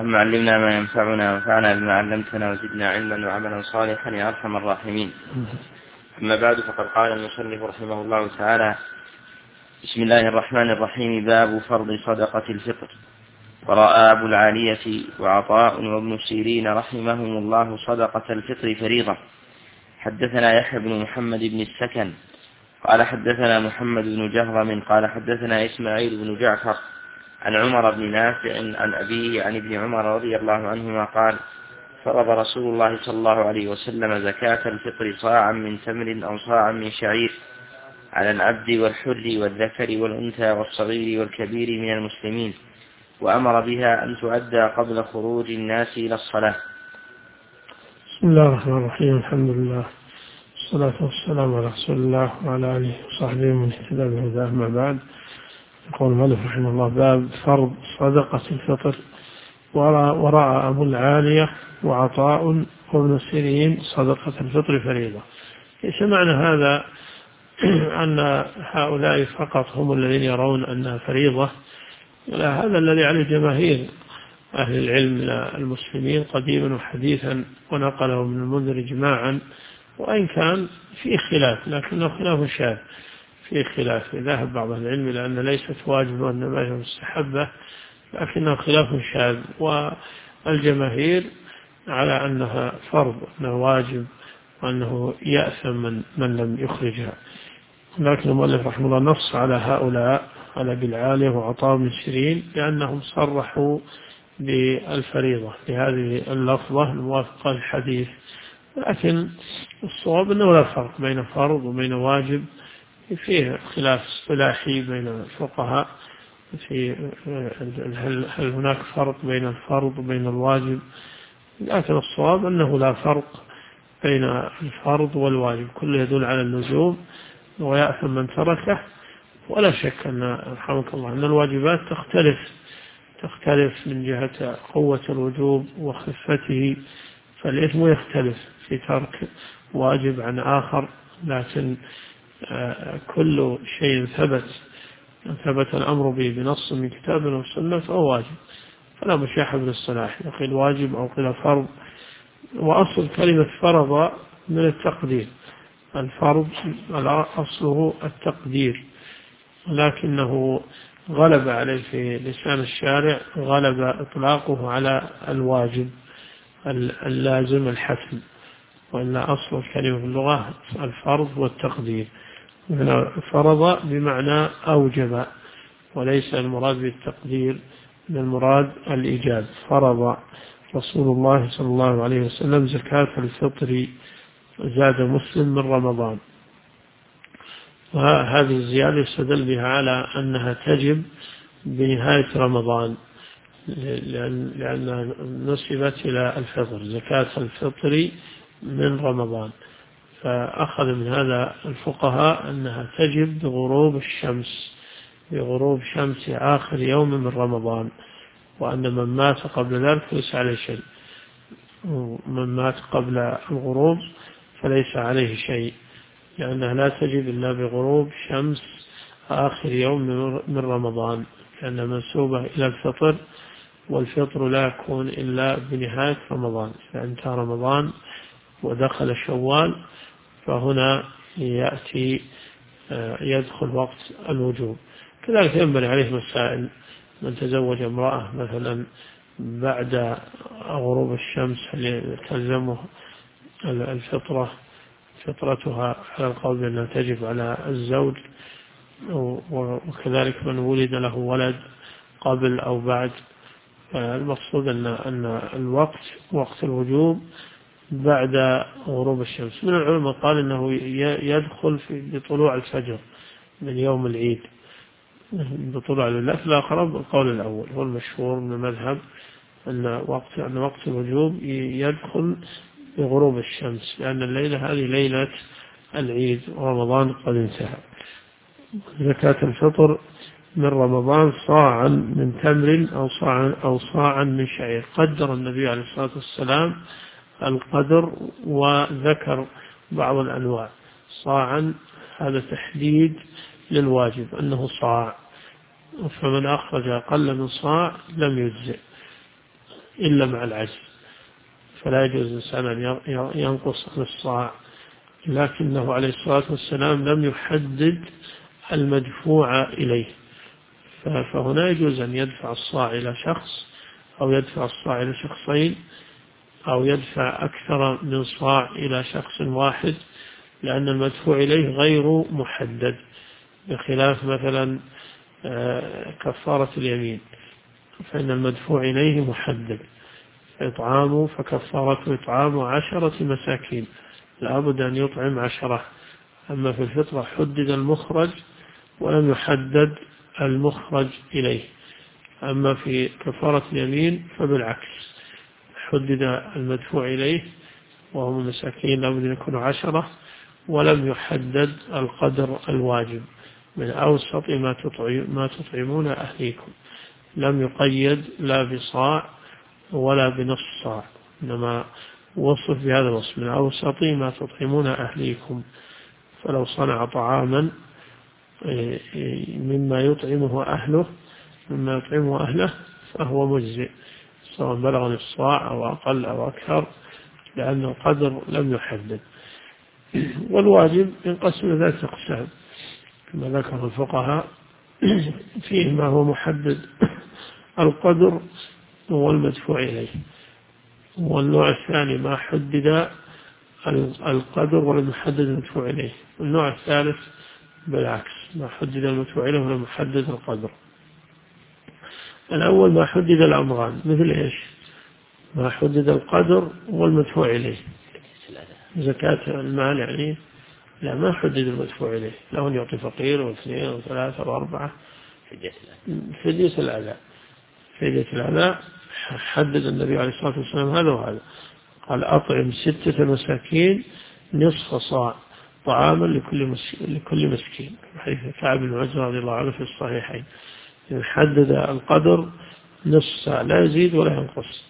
اللهم علمنا ما ينفعنا وانفعنا بما علمتنا وزدنا علما وعملا صالحا يا أرحم الراحمين. أما بعد، فقد قال المصنف رحمه الله تعالى: بسم الله الرحمن الرحيم. باب فرض صدقة الفطر. ورأى أبو العالية وعطاء وابن سيرين رحمهم الله صدقة الفطر فريضة. حدثنا يحيى بن محمد بن السكن قال حدثنا محمد بن جهرم قال حدثنا إسماعيل بن جعفر عن عمر بن نافع عن أبيه عن ابن عمر رضي الله عنهما قال: فرض رسول الله صلى الله عليه وسلم زكاة الفطر صاعا من تمر أو صاعا من شعير على العبد والحر والذكر والأنثى والصغير والكبير من المسلمين، وأمر بها أن تؤدى قبل خروج الناس إلى الصلاة. بسم الله الرحمن الرحيم. الحمد لله والصلاة والسلام على رسول الله وعلى آله وصحبه ومن اهتدى بهداه. أما بعد، يقول المؤلف رحمه الله: باب فرض صدقة الفطر. ورأى أبو العالية وعطاء وابن سيرين صدقة الفطر فريضة. ليس معنى هذا أن هؤلاء فقط هم الذين يرون أنها فريضة، لا، هذا الذي عليه جماهير أهل العلم المسلمين قديما وحديثا، ونقله من المنذر إجماعا، وإن كان في خلاف لكنه خلاف شاذ. في خلاف، ذهب بعض العلم إلى أن ليست واجب وأنما هي مستحبة، لكنه خلاف شاذ، والجماهير على أنها فرض، أنه واجب، وأنه يأثم من لم يخرجها. لكن المؤلف رحمه الله نص على هؤلاء، على أبي العالية وعطاء بن سيرين، لأنهم صرحوا بالفريضة بهذه اللفظة الموافقة للحديث. لكن الصواب أنه لا فرق بين فرض وبين واجب، فيه خلاف اصطلاحي بين الفقهاء في هل هناك فرق بين الفرض وبين الواجب، لكن الصواب أنه لا فرق بين الفرض والواجب، كله يدل على اللزوم ويأثم من تركه. ولا شك أن رحمك الله أن الواجبات تختلف من جهة قوة الوجوب وخفته، فالإثم يختلف في ترك واجب عن آخر، لكن كل شيء ثبت الأمر به بنص من كتاب وسنة فهو واجب، فلا مشاحة بالاصطلاح، قيل واجب أو قيل فرض. وأصل كلمة فرض من التقدير، الفرض أصله التقدير، لكنه غلب عليه في لسان الشارع، غلب إطلاقه على الواجب اللازم الحتم، وإن أصل الكلمة في اللغة الفرض والتقدير. فرض بمعنى أوجب، وليس المراد بالتقدير، من المراد الإيجاب. فرض رسول الله صلى الله عليه وسلم زكاة الفطر، زاد مسلم، من رمضان. وهذه الزيادة يستدل بها على أنها تجب بنهاية رمضان، لأنها نسبت إلى الفطر، زكاة الفطر من رمضان. فأخذ من هذا الفقهاء أنها تجب بغروب شمس آخر يوم من رمضان، وأن من مات قبل ذلك ليس عليه شيء، من مات قبل الغروب فليس عليه شيء، لأنها لا تجب إلا بغروب شمس آخر يوم من رمضان، لأنها منسوبة إلى الفطر، والفطر لا يكون إلا بنهاية رمضان. فانتهى رمضان ودخل شوال، فهنا يدخل وقت الوجوب. كذلك ينبني عليه مسائل: من تزوج امرأة مثلا بعد غروب الشمس هل تلزمه فطرتها على القول بأنها تجب على الزوج، وكذلك من ولد له ولد قبل أو بعد. المقصود أن الوقت وقت الوجوب بعد غروب الشمس. من العلماء قال أنه يدخل بطلوع الفجر من يوم العيد، بطلوع الليل. الآخر القول الأول هو المشهور من المذهب، أن وقت الوجوب يدخل بغروب الشمس، لأن الليلة هذه ليلة العيد ورمضان قد انتهى. زكاة الفطر من رمضان صاعا من تمر أو صاعا من شعير. قدر النبي عليه الصلاة والسلام القدر وذكر بعض الأنواع. صاعا هذا تحديد للواجب أنه صاع، فمن أخرج أقل من صاع لم يجزئ. إلا مع العجز، فلا يجوز الإنسان أن ينقص عن الصاع، لكنه عليه الصلاة والسلام لم يحدد المدفوع إليه، فهنا يجوز أن يدفع الصاع إلى شخص أو يدفع الصاع إلى شخصين أو يدفع أكثر من صاع إلى شخص واحد، لأن المدفوع إليه غير محدد، بخلاف مثلا كفارة اليمين، فإن المدفوع إليه محدد، إطعامه فكفارته إطعام 10 مساكين، لابد أن يطعم 10. أما في الفطرة حدد المخرج ولم يحدد المخرج إليه. أما في كفارة اليمين فبالعكس، حدد المدفوع إليه وهم المساكين لابد أن يكونوا 10، ولم يحدد القدر الواجب من أوسط ما تطعمون أهليكم، لم يقيد لا بصاع ولا بنصف صاع، إنما وصف بهذا الوصف من أوسط ما تطعمون أهليكم. فلو صنع طعاما مما يطعمه أهله فهو مجزئ، سواء بلغ نصف صاع أو أقل أو أكثر، لأن القدر لم يحدد. والواجب ينقسم إلى 3 أقسام كما ذكر الفقهاء، فيه ما هو محدد القدر والمدفوع إليه، والنوع الثاني ما حدد القدر ولم يحدد المدفوع إليه، والنوع الثالث بالعكس ما حدد المدفوع إليه ولم يحدد القدر. الأول ما حدد الأمران، مثل إيش؟ ما حدد القدر والمدفوع إليه، زكاة المال يعني لا، ما حدد المدفوع إليه، له أن يعطي فقير واثنين وثلاثة وأربعة. فدية الأذى حدد النبي عليه الصلاة والسلام هذا وهذا، قال أطعم 6 مساكين نصف صاع طعاما لكل مسكين، حيث كعب بن عجرة رضي الله عنه في الصحيحين، حدد القدر نصف صاع لا يزيد ولا ينقص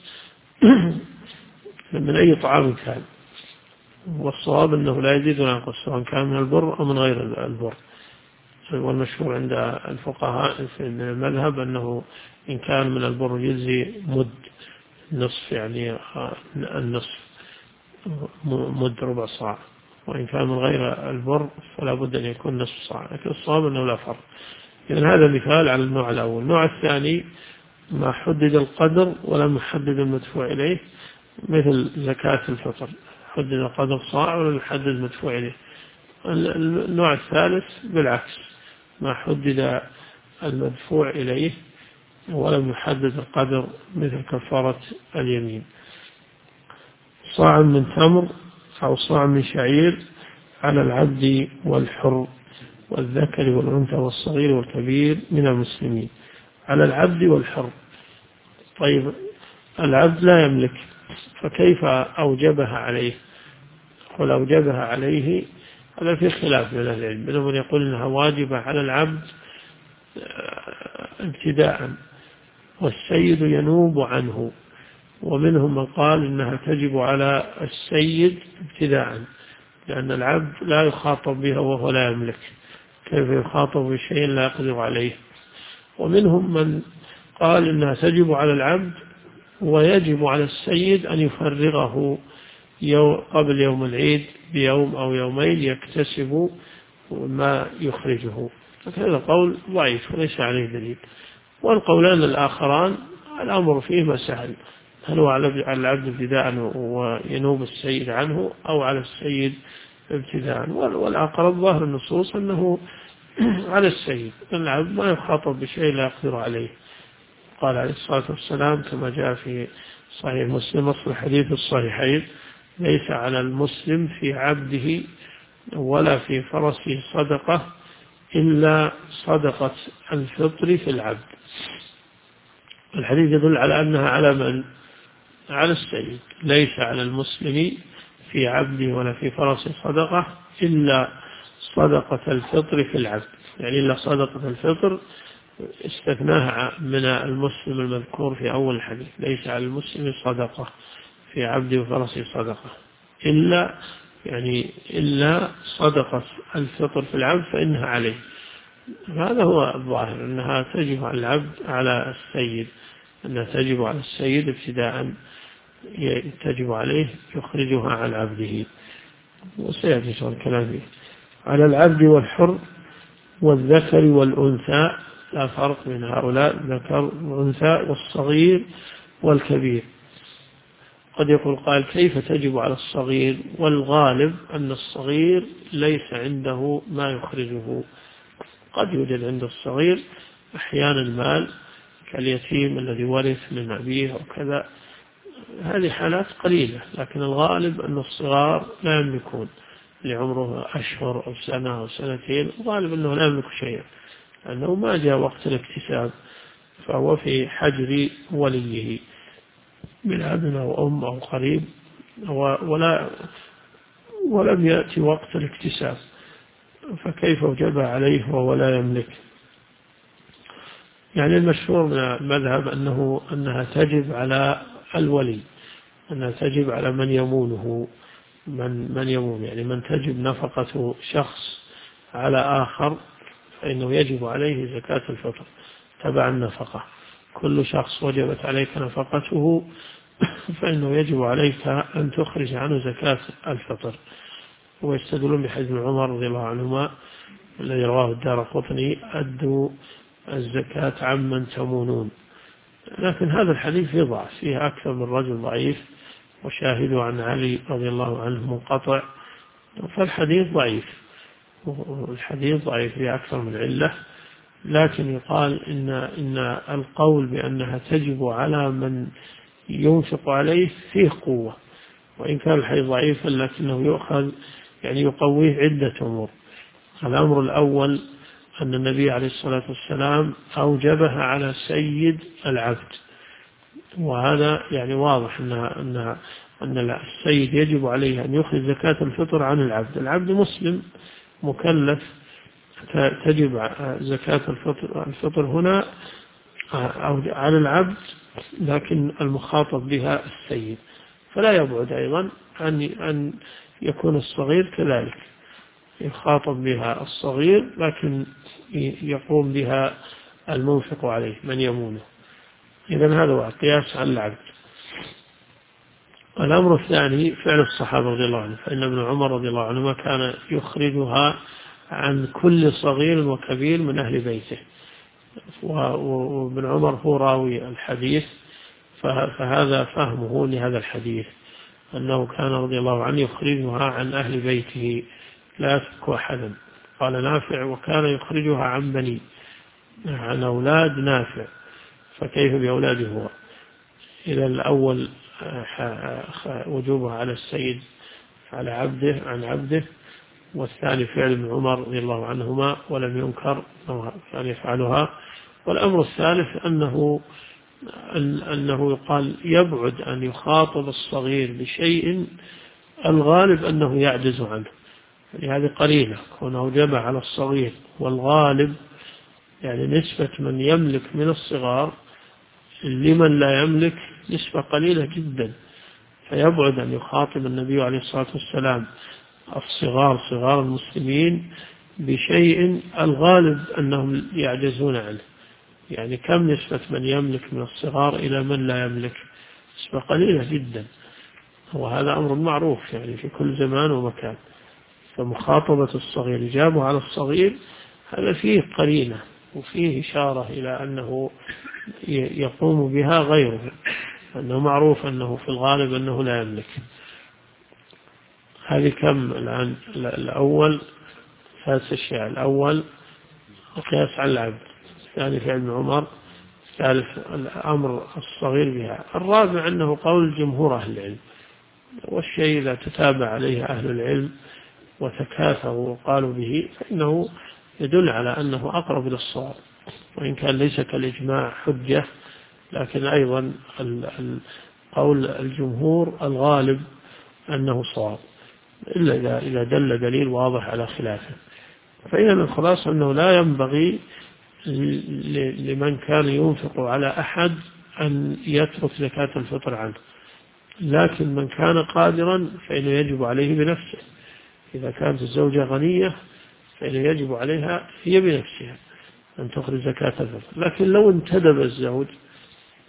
من أي طعام كان، والصواب أنه لا يزيد ولا ينقص سواء كان من البر أو من غير البر. والمشهور عند الفقهاء في المذهب أنه إن كان من البر يجزي مد نصف، يعني النصف مد ربع صاع، وإن كان من غير البر فلا بد أن يكون نصف صاع، لكن الصواب أنه لا فرق. إذن هذا مثال على النوع الأول. النوع الثاني ما حدد القدر ولم يحدد المدفوع إليه، مثل زكاة الفطر، حدد القدر صاع ولم يحدد المدفوع إليه. النوع الثالث بالعكس، ما حدد المدفوع إليه ولم يحدد القدر، مثل كفارة اليمين. صاع من تمر أو صاع من شعير على العبد والحر والذكر والأنثى والصغير والكبير من المسلمين، على العبد والحر. طيب العبد لا يملك، فكيف أوجبها عليه؟ قل أوجبها عليه، هذا في خلاف من العلم، منهم من يقول إنها واجبة على العبد ابتداء والسيد ينوب عنه، ومنهم من قال إنها تجب على السيد ابتداء، لأن العبد لا يخاطب بها وهو لا يملك، كيف يخاطب بشيء لا يقدر عليه. ومنهم من قال إنها تجب على العبد ويجب على السيد أن يفرغه قبل يوم العيد بيوم أو يومين يكتسب ما يخرجه، هذا قول ضعيف وليس عليه دليل. والقولان الآخران الأمر فيهما سهل، هل هو على العبد ابتداء وينوب السيد عنه، أو على السيد ابتداء. والأقرب ظاهر النصوص أنه على السيد، العبد ما يخاطب بشيء لا يقدر عليه. قال عليه الصلاة والسلام كما جاء في صحيح مسلم أصل حديث الصحيحين: ليس على المسلم في عبده ولا في فرسه صدقة إلا صدقة الفطر في العبد. الحديث يدل على أنها على من؟ على السيد. ليس على المسلم في عبده ولا في فرسه صدقة إلا صدقة الفطر في العبد، يعني إلا صدقة الفطر استثناها من المسلم المذكور في أول الحديث: ليس على المسلم صدقة في عبده وفرسه صدقة إلا صدقة الفطر في العبد فإنها عليه. هذا هو الظاهر، أنها تجب على العبد على السيد. أنها تجب على السيد ابتداء، تجب عليه يخرجها عن عبده، وسيأتي الكلام فيه. على العبد والحر والذكر والأنثى، لا فرق بين هؤلاء، ذكر والأنثى والصغير والكبير. قد يقول قال كيف تجب على الصغير؟ والغالب أن الصغير ليس عنده ما يخرجه. قد يوجد عند الصغير أحيانا المال كاليتيم الذي ورث من أبيه وكذا، هذه حالات قليلة، لكن الغالب أن الصغار لا يملكون، لعمره أشهر أو سنة أو سنتين، الغالب أنه لا يملك شيئا، لأنه ما جاء وقت الاكتساب، فهو في حجر وليه من أب أو أم أو قريب، ولم يأتي وقت الاكتساب، فكيف وجب عليه وهو لا يملك؟ يعني المشهور من المذهب أنها تجب على الولي، أنها تجب على من يمونه، من يمون، يعني من تجب نفقة شخص على آخر فإنه يجب عليه زكاة الفطر تبع النفقة. كل شخص وجبت عليك نفقته فإنه يجب عليك أن تخرج عنه زكاة الفطر. ويستدلون بحديث عمر رضي الله عنهما الذي رواه الدارقطني: أدوا الزكاة عمن تمونون. لكن هذا الحديث فيه ضعف، فيه أكثر من رجل ضعيف، وشاهده عن علي رضي الله عنه منقطع، فالحديث ضعيف، والحديث ضعيف فيه أكثر من علة. لكن يقال إن القول بأنها تجب على من ينفق عليه فيه قوة، وإن كان الحديث ضعيفا لكنه يؤخذ يعني يقويه عدة أمور. الأمر الأول أن النبي عليه الصلاة والسلام أوجبها على سيد العبد، وهذا يعني واضح أن السيد يجب عليه أن يخرج زكاة الفطر عن العبد. العبد مسلم مكلف، تجب زكاة الفطر هنا على العبد، لكن المخاطب بها السيد، فلا يبعد أيضا أن يكون الصغير كذلك، يخاطب بها الصغير لكن يقوم بها المنفق عليه من يمونه. إذن هذا هو القياس على العبد. الأمر الثاني فعل الصحابة رضي الله عنهم، فإن ابن عمر رضي الله عنهما كان يخرجها عن كل صغير وكبير من أهل بيته، وابن عمر هو راوي الحديث، فهذا فهمه لهذا الحديث، أنه كان رضي الله عنه يخرجها عن أهل بيته لا يترك أحدا. قال نافع: وكان يخرجها عن بني، عن أولاد نافع، فكيف بأولاده هو؟ إلى الأول وجوبها على السيد على عبده عن عبده، والثاني فعل ابن عمر رضي الله عنهما ولم ينكر أن يفعلها. والأمر الثالث أنه يقال يبعد أن يخاطب الصغير بشيء الغالب أنه يعجز عنه، هذه قليلة كونه جمع على الصغير، والغالب يعني نسبة من يملك من الصغار لمن لا يملك نسبة قليلة جدا، فيبعد أن يخاطب النبي عليه الصلاة والسلام صغار المسلمين بشيء الغالب أنهم يعجزون عنه. يعني كم نسبة من يملك من الصغار إلى من لا يملك؟ نسبة قليلة جدا، وهذا أمر معروف يعني في كل زمان ومكان. فمخاطبة الصغير إجابة على الصغير هذا فيه قرينة وفيه إشارة إلى أنه يقوم بها غيره، أنه معروف أنه في الغالب أنه لا يملك. هذه كم الآن؟ الأول ثلاث أشياء: الأول القياس على العبد، الثاني فعل ابن عمر، الثالث الأمر الصغير بها، الرابع أنه قول جمهور أهل العلم، والشيء إذا تتابع عليه أهل العلم وتكاثروا وقالوا به فإنه يدل على أنه أقرب إلى الصواب، وإن كان ليس كالإجماع حجة، لكن أيضا قول الجمهور الغالب أنه صواب، إلا إذا دل دليل واضح على خلافه. فإذا الخلاصة أنه لا ينبغي لمن كان ينفق على أحد أن يترك زكاة الفطر عنه، لكن من كان قادرا فإنه يجب عليه بنفسه. إذا كانت الزوجة غنية فإنه يجب عليها هي بنفسها أن تخرج زكاة الفطر. لكن لو انتدب الزوج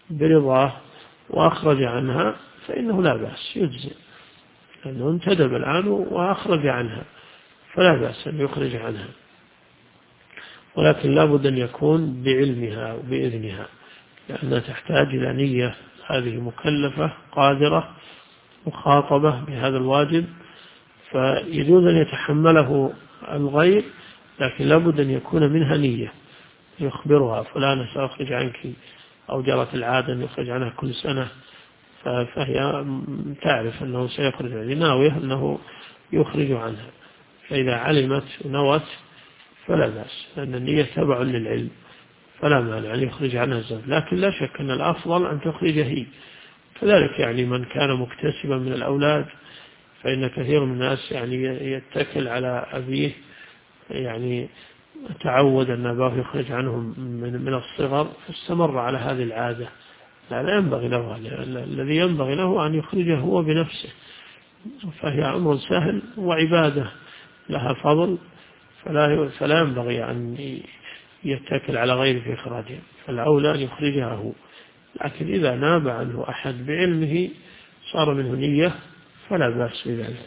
برضاه وأخرج عنها فإنه لا بأس يجزئ، لأنه انتدب الآن وأخرج عنها فلا بأس أن يخرج عنها، ولكن لا بد أن يكون بعلمها وبإذنها، لأنها تحتاج إلى نية. هذه مكلفة قادرة مخاطبة بهذا الواجب، فيجوز أن يتحمله الغير، لكن لا بد أن يكون منها نية، يخبرها فلانة سأخرج عنك، أو جرت العادة أن يخرج عنها كل سنة، فهي تعرف أنه سيخرج عنها، ناوية أنه يخرج عنها، فإذا علمت ونوت فلا بأس، لأن النية تبع للعلم، فلا مانع أن يخرج عنها الزوج. لكن لا شك أن الأفضل أن تخرج هي. كذلك يعني من كان مكتسبا من الأولاد، فإن كثير من الناس يعني يتكل على أبيه، يعني تعود أن أباه يخرج عنهم من الصغر، فاستمر على هذه العادة. لا ينبغي له، الذي ينبغي له أن يخرجه هو بنفسه، فهي أمر سهل وعبادة لها فضل، فلا ينبغي أن يتكل على غيره في إخراجها، فالأولى أن يخرجها هو. لكن إذا ناب عنه أحد بعلمه صار منه نية فلا بأس بذلك.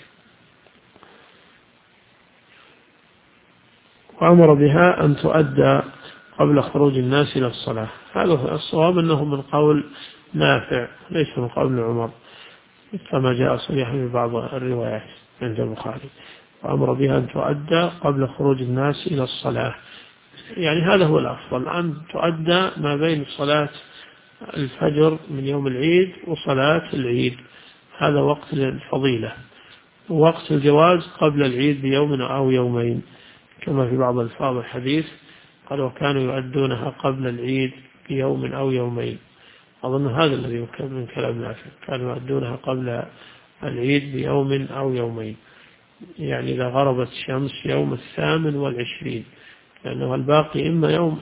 وأمر بها أن تؤدى قبل خروج الناس إلى الصلاة. هذا الصواب أنه من قول نافع ليس من قول عمر، كما جاء صريحا في بعض الروايات عند البخاري. وأمر بها أن تؤدى قبل خروج الناس إلى الصلاة، يعني هذا هو الأفضل، أن تؤدى ما بين صلاة الفجر من يوم العيد وصلاة العيد، هذا وقت الفضيلة. ووقت الجواز قبل العيد بيوم أو يومين، كما في بعض الفاظ الحديث قال وكانوا يؤدونها قبل العيد بيوم أو يومين. أظن هذا الذي من كلام نافع، كانوا يؤدونها قبل العيد بيوم أو يومين، يعني إذا غربت الشمس يوم 28، لأنه الباقي إما يوم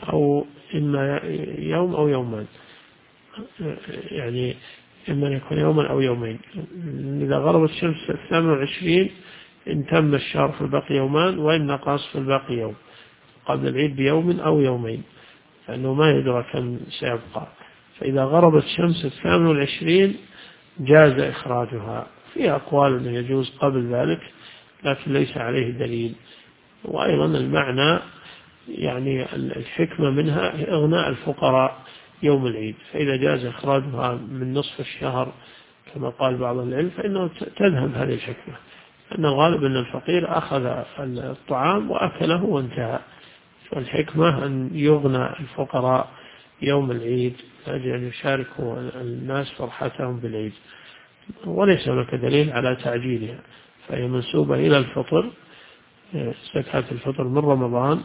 أو يومان، يعني إما يكون يوما أو يومين. إذا غربت الشمس 28 إن تم الشهر فالباقي يومان، وإن نقص فالباقي يوم، قبل العيد بيوم أو يومين، لأنه ما يدرى كم سيبقى. فإذا غربت الشمس 28 جاز إخراجها. في أقوال أنه يجوز قبل ذلك، لكن ليس عليه دليل. وأيضا المعنى يعني الحكمة منها إغناء الفقراء يوم العيد، فإذا جاز إخراجها من نصف الشهر كما قال بعض العلم فإنه تذهب هذه الحكمة، أن الغالب أن الفقير أخذ الطعام وأكله وانتهى، فالحكمة أن يغنى الفقراء يوم العيد لأجل أن يشاركوا الناس فرحتهم بالعيد. وليس هناك دليل على تعجيلها، فهي منسوبة إلى الفطر، زكاة الفطر من رمضان،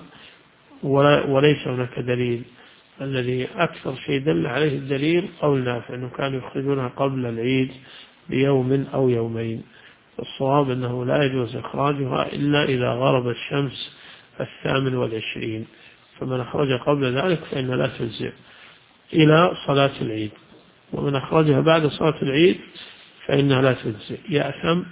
وليس هناك دليل. الذي أكثر شيء دل عليه الدليل قول نافع أنه كانوا يخرجونها قبل العيد بيوم أو يومين. الصواب أنه لا يجوز إخراجها إلا إذا غربت الشمس 28، فمن أخرج قبل ذلك فإن لا تجزئ إلى صلاة العيد، ومن أخرجها بعد صلاة العيد فإنها لا تجزئ، يأثم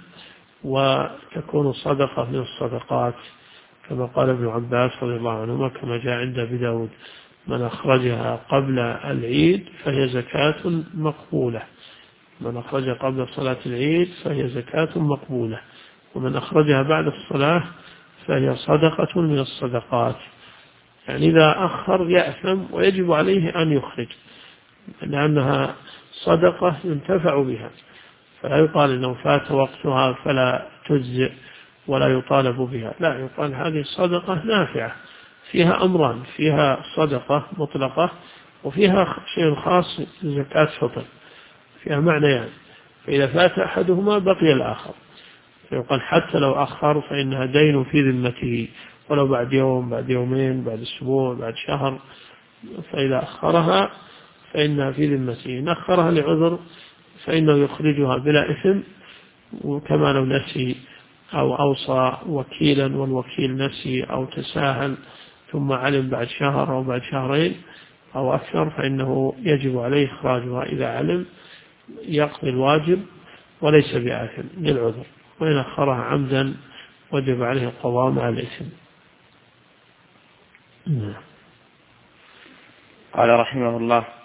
وتكون صدقة من الصدقات، كما قال ابن عباس رضي الله عنهما كما جاء عند أبي داود من أخرجها قبل العيد فهي زكاة مقبولة، من أخرجها قبل صلاة العيد فهي زكاة مقبولة، ومن أخرجها بعد الصلاة فهي صدقة من الصدقات. يعني إذا أخر يأثم ويجب عليه أن يخرج، لأنها صدقة ينتفع بها، فلا يقال إنه فات وقتها فلا تجزئ ولا يطالب بها، لا، يقال هذه صدقة نافعة فيها أمران، فيها صدقة مطلقة وفيها شيء خاص زكاة فطر، فيها معنيان، فإذا فات أحدهما بقي الآخر، فيقال حتى لو أخر فإنها دين في ذمته، ولو بعد يوم بعد يومين بعد أسبوع بعد شهر، فإذا أخرها فإنها في ذمته، إن أخرها لعذر فإنه يخرجها بلا إثم، وكما لو نسي أو أوصى وكيلا والوكيل نسي أو تساهل ثم علم بعد شهر أو بعد شهرين أو أكثر فإنه يجب عليه إخراجها إذا علم، يقضي الواجب وليس بآثم للعذر، وإن أخرها عمدا وجب عليه القضاء مع الإثم. قال رحمه الله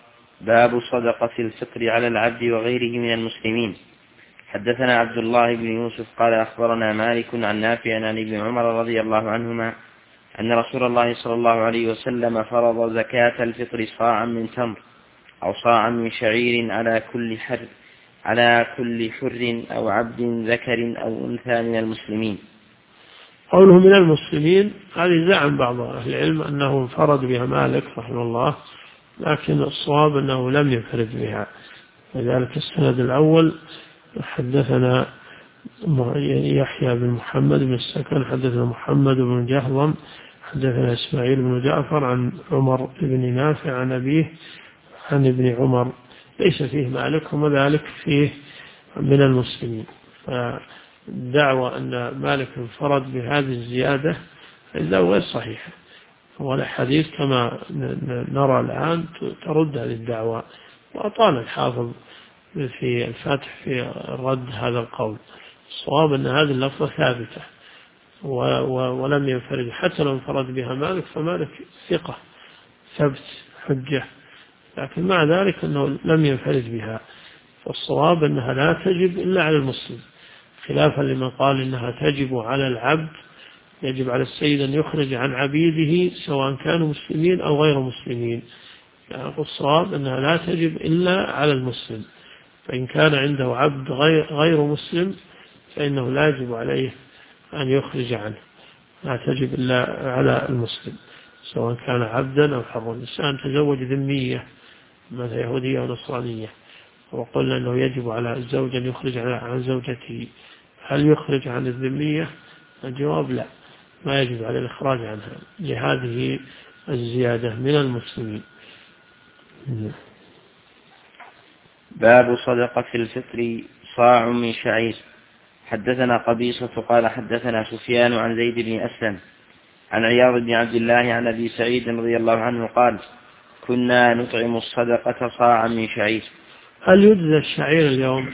باب صدقة الفطر على العبد وغيره من المسلمين. حدثنا عبد الله بن يوسف قال أخبرنا مالك عن نافع عن ابن عمر رضي الله عنهما أن رسول الله صلى الله عليه وسلم فرض زكاة الفطر صاعا من تمر أو صاعا من شعير على كل حر أو عبد ذكر أو أنثى من المسلمين. قوله من المسلمين هذه زعم بعض أهل العلم أنه انفرد بها مالك رحمه الله، لكن الصواب أنه لم ينفرد بها. لذلك السند الأول حدثنا يحيى بن محمد بن السكن حدثنا محمد بن جهضم حدثنا إسماعيل بن جعفر عن عمر بن نافع عن أبيه عن ابن عمر، ليس فيه مالك وذلك فيه من المسلمين. فالدعوة أن مالك انفرد بهذه الزيادة إذا غير صحيحة، والحديث كما نرى الآن ترد هذه الدعوة. وأطال الحافظ في الفتح في رد هذا القول. الصواب أن هذه اللفظة ثابتة ولم ينفرد، حتى لو انفرد بها مالك فمالك ثقة ثبت حجة، لكن مع ذلك أنه لم ينفرد بها. فالصواب أنها لا تجب إلا على المسلم، خلافا لمن قال إنها تجب على العبد، يجب على السيد أن يخرج عن عبيده سواء كانوا مسلمين أو غير مسلمين. يعني الصواب أنها لا تجب إلا على المسلم، فإن كان عنده عبد غير مسلم فإنه لا يجب عليه أن يخرج عنه، لا تجب إلا على المسلم سواء كان عبدا أو حرا. الإنسان تزوج ذمية مثل يهودية أو نصرانية، وقلنا أنه يجب على الزوج أن يخرج عن زوجته، هل يخرج عن الذمية؟ الجواب لا، ما يجب على الإخراج عنها لهذه الزيادة من المسلمين. باب صدقة الفطر صاع من شعير. حدثنا قبيصة قال حدثنا سفيان عن زيد بن أسلم عن عياض بن عبد الله عن أبي سعيد رضي الله عنه قال كنا نطعم الصدقة صاعا من شعير. هل يجزى الشعير اليوم؟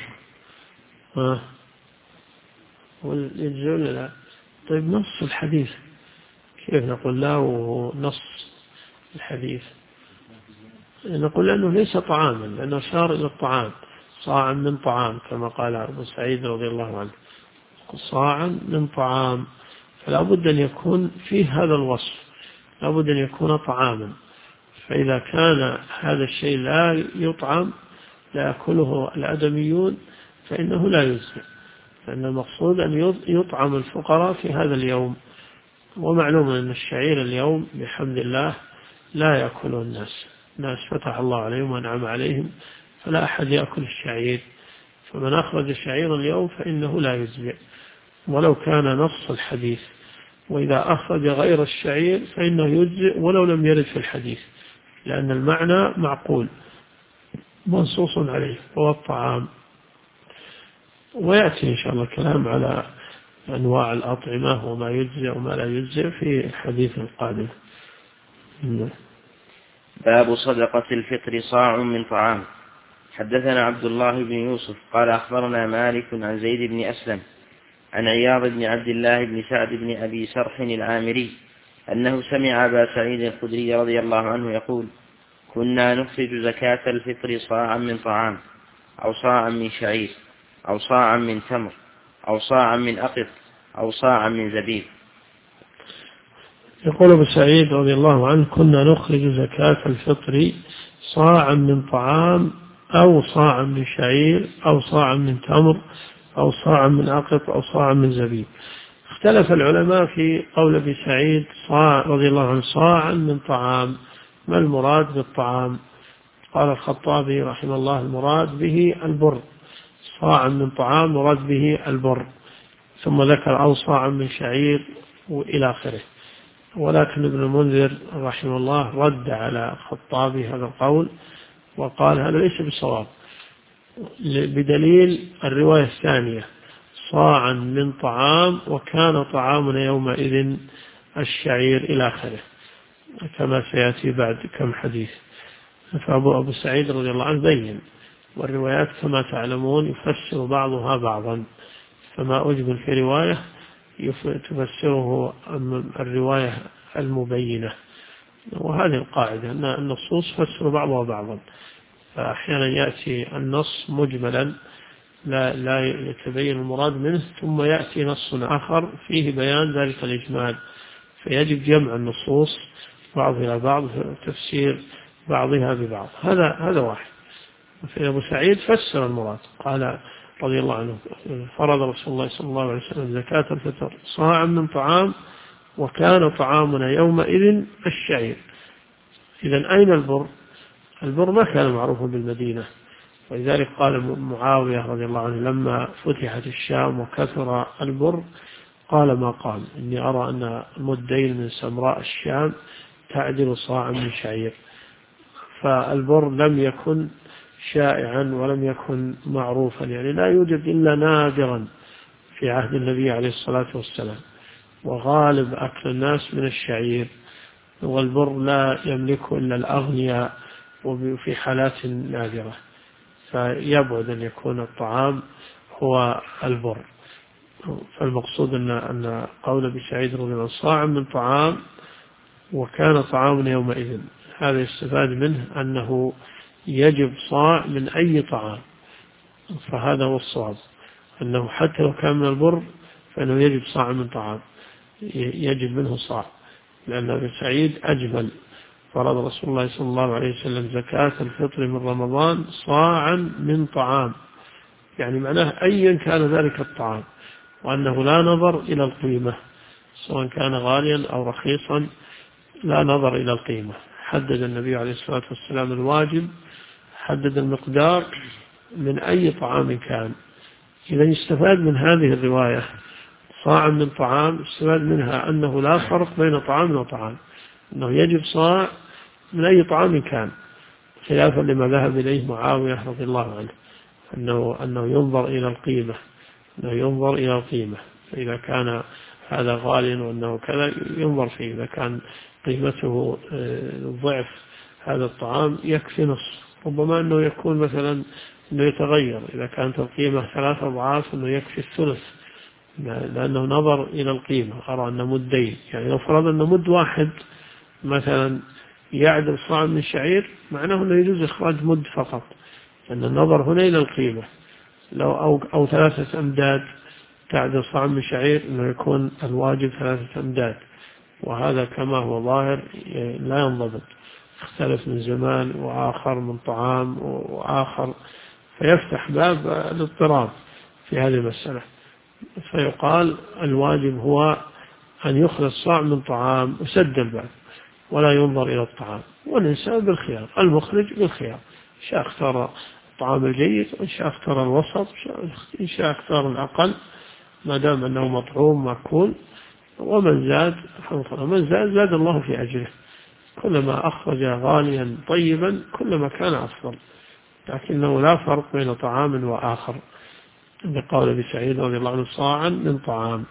يجزى ولا لا؟ طيب نص الحديث كيف نقول لا ونص الحديث؟ نقول لأنه ليس طعاما، لأنه أشار إلى الطعام، صاعا من طعام كما قال أبو سعيد رضي الله عنه، صاعا من طعام، فلا بد أن يكون فيه هذا الوصف، لا بد أن يكون طعاما. فإذا كان هذا الشيء لا يطعم لا يأكله الآدميون فإنه لا يجزي، لأن المقصود أن يطعم الفقراء في هذا اليوم. ومعلوم أن الشعير اليوم بحمد الله لا يأكله الناس فتح الله عليهم وأنعم عليهم، فلا أحد يأكل الشعير، فمن أخرج الشعير اليوم فإنه لا يجزي ولو كان نص الحديث. وإذا أخرج غير الشعير فإنه يجزي ولو لم يرد في الحديث، لأن المعنى معقول منصوص عليه هو الطعام. ويأتي إن شاء الله الكلام على أنواع الأطعمة وما يجزي وما لا يجزي في الحديث القادم. باب صدقة الفطر صاع من طعام. حدثنا عبد الله بن يوسف قال أخبرنا مالك عن زيد بن أسلم عن عياض بن عبد الله بن سعد بن أبي سرح العامري أنه سمع أبا سعيد الخدري رضي الله عنه يقول كنا نخرج زكاة الفطر صاعا من طعام أو صاعا من شعير أو صاعا من تمر أو صاعا من أقط أو صاعا من زبيب. يقول أبو سعيد رضي الله عنه كنا نخرج زكاة الفطر صاعا من طعام أو صاعا من شعير أو صاعا من تمر أو صاعا من أقط أو صاعا من زبيب. اختلف العلماء في قول أبي سعيد رضي الله عنه صاعا من طعام، ما المراد بالطعام؟ قال الخطابي رحمه الله المراد به البر، صاعا من طعام مراد به البر، ثم ذكر أو صاعا من شعير وإلى آخره. ولكن ابن المنذر رحمه الله رد على الخطابي هذا القول وقال هذا ليس بصواب، بدليل الرواية الثانية صاعا من طعام وكان طعامنا يومئذ الشعير إلى آخره، كما سيأتي بعد كم حديث. فأبو سعيد رضي الله عنه بين، والروايات كما تعلمون يفسر بعضها بعضا، فما أجمل في رواية تفسره الرواية المبينة، وهذه القاعدة أن النصوص تفسر بعضها بعضا، فأحيانا يأتي النص مجملا لا يتبين المراد منه، ثم يأتي نص آخر فيه بيان ذلك الإجمال، فيجب جمع النصوص بعض إلى بعض، تفسير بعضها ببعض. هذا واحد. في أبو سعيد فسر المراد، قال رضي الله عنه: فرض رسول الله صلى الله عليه وسلم زكاة الفطر صاعا من طعام، وكان طعامنا يومئذ الشعير. إذن أين البر؟ البر ما كان معروفا بالمدينة، ولذلك قال معاوية رضي الله عنه لما فتحت الشام وكثر البر قال ما قال: إني أرى أن مدين من سمراء الشام تعدل صاعا من شعير. فالبر لم يكن شائعا ولم يكن معروفا، يعني لا يوجد إلا نادرا في عهد النبي عليه الصلاة والسلام، وغالب أكل الناس من الشعير، والبر لا يملكه إلا الأغنياء وفي حالات نادرة، فيبعد أن يكون الطعام هو البر. فالمقصود أن قول أبي سعيد رضي الله عنه صاع من طعام وكان طعامنا يومئذ، هذا يستفاد منه أنه يجب صاع من أي طعام، فهذا هو الصواب، أنه حتى لو كان من البر فإنه يجب صاع من طعام، يجب منه صاع، لأن أبي سعيد أجمل: فرض رسول الله صلى الله عليه وسلم زكاة الفطر من رمضان صاعا من طعام، يعني معناه أيا كان ذلك الطعام، وأنه لا نظر إلى القيمة، سواء كان غاليا أو رخيصا، لا نظر إلى القيمة. حدد النبي عليه الصلاة والسلام الواجب، حدد المقدار من أي طعام كان. إذا يستفاد من هذه الرواية صاع من طعام، يستفاد منها أنه لا فرق بين طعام وطعام، أنه يجب صاع من أي طعام كان، خلافا لما ذهب إليه معاوية رضي الله عنه، أنه ينظر إلى القيمة، أنه ينظر إلى القيمة، فإذا كان هذا غالي وأنه كذا ينظر فيه، إذا كان قيمته ضعف هذا الطعام يكفي نصف، ربما أنه يكون مثلا أنه يتغير، إذا كانت القيمة 3 أضعاف أنه يكفي الثلث، لأنه نظر إلى القيمة، أرى أن مدين، يعني لو فرض أن مد واحد مثلا يعدل صاع من شعير، معناه أنه يجوز إخراج مد فقط، لأن النظر هنا إلى القيمة. لو أو 3 أمداد تعدل صاع من شعير، أنه يكون الواجب 3 أمداد، وهذا كما هو ظاهر لا ينضبط، اختلف من زمان وآخر من طعام وآخر، فيفتح باب الاضطراب في هذه المسألة. فيقال الواجب هو أن يخرج صاع من طعام وسد الباب، ولا ينظر إلى الطعام، والإنسان بالخيار، المخرج بالخيار، شاء اختار الطعام الجيد، وإن شاء اختار الوسط، إن شاء اختار الأقل، ما دام أنه مطعوم مأكول. ومن زاد زاد الله في أجره، كلما أخرج غاليا طيبا كلما كان أفضل، لكنه لا فرق بين طعام وآخر، بقول أبي سعيد رضي الله عنه صاعا من طعام.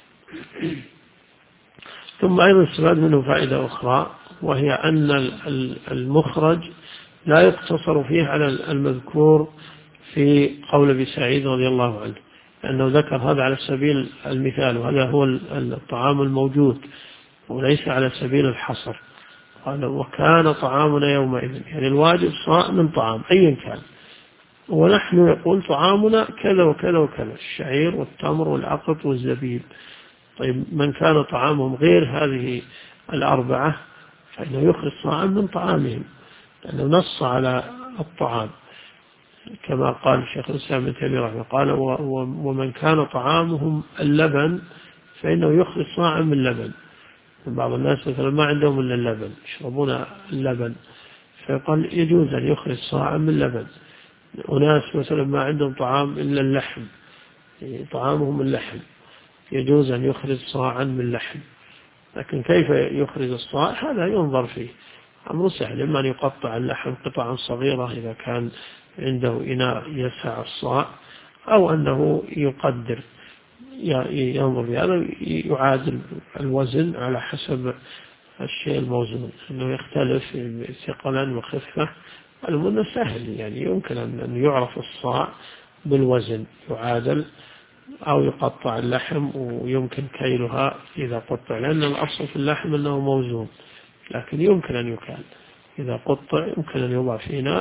ثم أيضا استفاد منه فائدة أخرى، وهي أن المخرج لا يقتصر فيه على المذكور في قول أبي سعيد رضي الله عنه، لأنه ذكر هذا على سبيل المثال، وهذا هو الطعام الموجود وليس على سبيل الحصر. قال: وكان طعامنا يومئذ، يعني الواجب صاع من طعام أيا كان، ونحن يقول طعامنا كذا وكذا وكذا، الشعير والتمر والعقط والزبيب. طيب من كان طعامهم غير هذه 4 فإنه يخرج صاعا من طعامهم، لأنه نص على الطعام، كما قال الشيخ الإسلام ابن تيمية رحمه الله، قال: ومن كان طعامهم اللبن فإنه يخرج صاعا من لبن. بعض الناس مثلا ما عندهم إلا اللبن، يشربون اللبن، فيقال يجوز أن يخرج صاعا من لبن. أناس مثلا ما عندهم طعام إلا اللحم، طعامهم اللحم، يجوز أن يخرج صاعا من لحم. لكن كيف يخرج الصاع؟ هذا ينظر فيه، أمر سهل، إما أن يقطع اللحم قطعا صغيرة إذا كان عنده إناء يسع الصاع، أو أنه يقدر، ينظر بهذا، يعادل الوزن على حسب الشيء الموزون، أنه يختلف ثقلا وخفة. المهم سهل، يعني يمكن أن يعرف الصاع بالوزن، يعادل، أو يقطع اللحم ويمكن كيلها إذا قطع، لأن الأصل في اللحم أنه موزون، لكن يمكن أن يكال إذا قطع، يمكن أن يوضع في إناء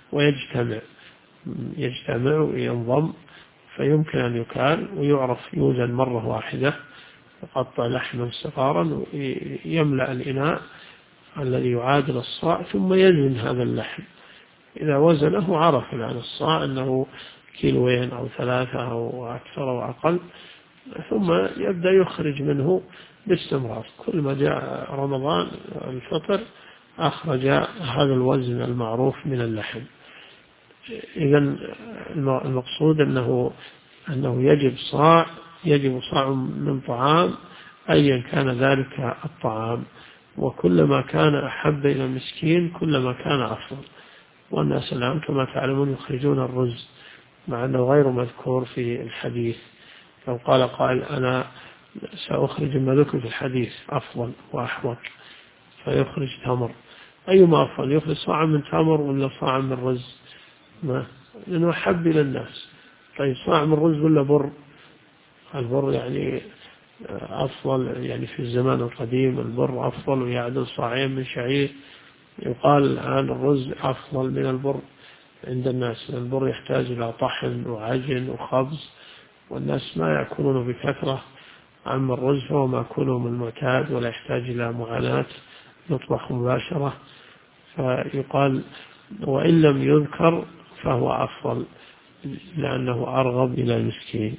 يجتمع وينضم، فيمكن أن يكال ويعرف يوزن مرة واحدة، يقطع لحما صغارا ويملأ الإناء الذي يعادل الصاع، ثم يزن هذا اللحم. إذا وزنه عرف الآن الصاع أنه 2 أو 3 أو أكثر أو أقل، ثم يبدأ يخرج منه باستمرار. كل ما جاء رمضان الفطر أخرج هذا الوزن المعروف من اللحم. إذن المقصود أنه يجب صاع من طعام أيا كان ذلك الطعام، وكلما كان أحب إلى المسكين كلما كان أفضل. والناس الآن كما تعلمون يخرجون الرز مع أنه غير مذكور في الحديث. لو قال قائل أنا سأخرج ما ذكر في الحديث أفضل وأحوط، فيخرج تمر، أيما أفضل، يخرج صاع من تمر ولا صاع من رز؟ لأنه أحب إلى الناس. طيب صاع من رز ولا بر؟ البر يعني أفضل، يعني في الزمان القديم البر أفضل ويعدل صاعين من شعير. يقال الآن الرز أفضل من البر عند الناس، البر يحتاج إلى طحن وعجن وخبز، والناس ما يأكلونه بكثرة. أما الرز فهو مأكولهم المعتاد ولا يحتاج إلى معاناة، يطبخ مباشرة. فيقال وإن لم يذكر فهو أفضل لأنه أرغب إلى المسكين.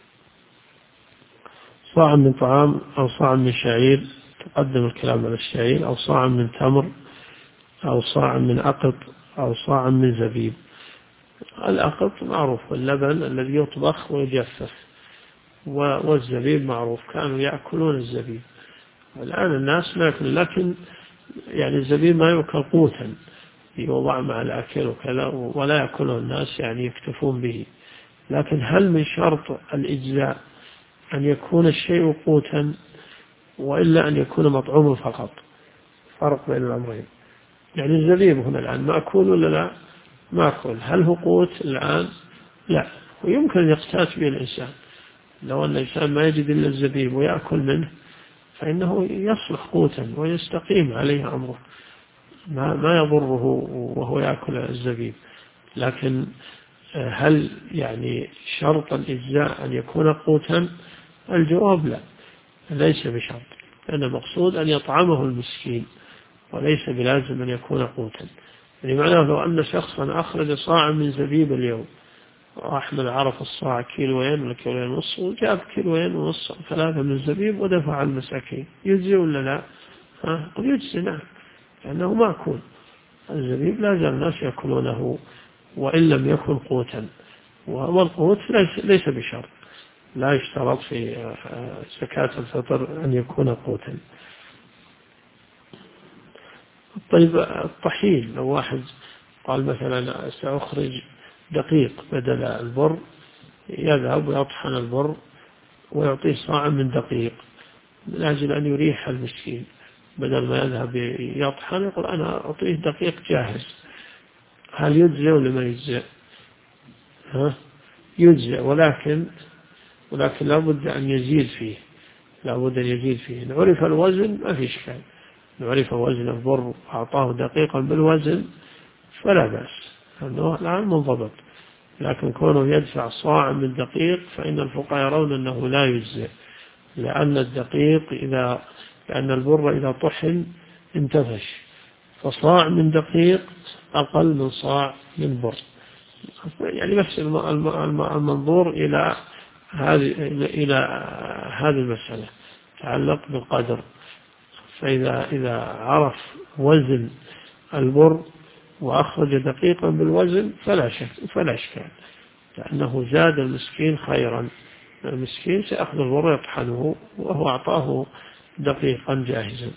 صاع من طعام أو صاع من شعير، تقدم الكلام على الشعير، أو صاع من تمر أو صاع من أقط أو صاع من زبيب. الأقط معروف، واللبن الذي يطبخ ويجفف، والزبيب معروف، كانوا يأكلون الزبيب. الآن الناس ما يأكل، لكن يعني الزبيب ما يؤكل قوتا، يوضع مع الأكل وكذا، ولا يأكله الناس يعني يكتفون به. لكن هل من شرط الإجزاء أن يكون الشيء قوتا وإلا أن يكون مطعوما فقط؟ فرق بين الأمرين. يعني الزبيب هنا الآن مأكول ولا لا؟ مأكول. هل هو قوت الآن؟ لا. ويمكن أن يقتات به الإنسان، لو أن الإنسان ما يجد إلا الزبيب ويأكل منه فإنه يصلح قوتا ويستقيم عليه أمره، ما يضره وهو يأكل الزبيب. لكن هل يعني شرط الإجزاء أن يكون قوتا؟ الجواب لا، ليس بشرط، لأن المقصود أن يطعمه المسكين وليس بلازم أن يكون قوتا. يعني معناه لو أن شخصا أخرج صاع من زبيب اليوم، وأحمد عرف الصاع 2 ولا 2.5 كيلو، وجاب 2.5 كيلو 3 من الزبيب ودفع المساكين، يجزي ولا لا؟ قل يجزي، نعم، لأنه مأكول. الزبيب لا زال الناس يأكلونه وإن لم يكن قوتا، والقوت ليس بشرط، لا يشترط في زكاة الفطر أن يكون قوتا. طيب الطحين، لو واحد قال مثلا سأخرج دقيق بدل البر، يذهب ويطحن البر ويعطيه صاع من دقيق من أجل أن يريح المسكين، بدل ما يذهب يطحن يقول أنا أعطيه دقيق جاهز. هل يجزئ ولا ما يجزئ؟ يجزئ، ولكن لابد أن يزيد فيه، إن عرف الوزن ما في إشكال، إن عرف وزن البر وأعطاه دقيقا بالوزن فلا بأس، لأنه الآن منضبط. لكن كونه يدفع صاع من دقيق فإن الفقهاء يرون أنه لا يجزئ، لأن البر إذا طحن انتفش، فصاع من دقيق أقل من صاع من بر. يعني نفس المنظور إلى هذه المسألة تعلق بالقدر. فإذا عرف وزن البر وأخرج دقيقا بالوزن فلا إشكال، لأنه زاد المسكين خيرا. المسكين سيأخذ البر يطحنه وهو أعطاه دقيقا جاهزا.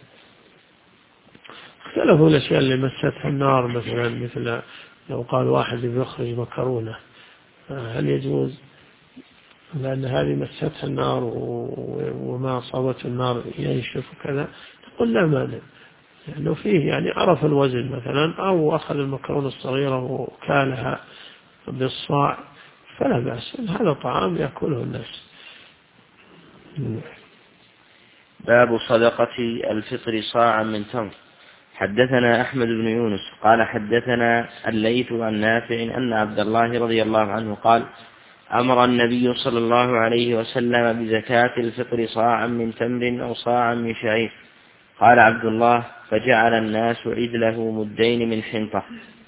اختلفوا الأشياء اللي مستها النار، مثل لو قال واحد يخرج مكرونة هل يجوز؟ لأن هذه مستها النار وما أصابت النار ينشف وكذا، تقول لا مانع، لأنه فيه يعني عرف الوزن مثلا، أو أخذ المكرونة الصغيرة وكالها بالصاع فلا بأس، هذا طعام يأكله الناس. باب صدقة الفطر صاعا من تمر. حدثنا أحمد بن يونس قال حدثنا الليث عن نافع أن عبد الله رضي الله عنه قال أمر النبي صلى الله عليه وسلم بزكاة الفطر صاعا من تمر أو صاعا من شعير. قال عبد الله فجعل الناس عدله مدين من حنطة.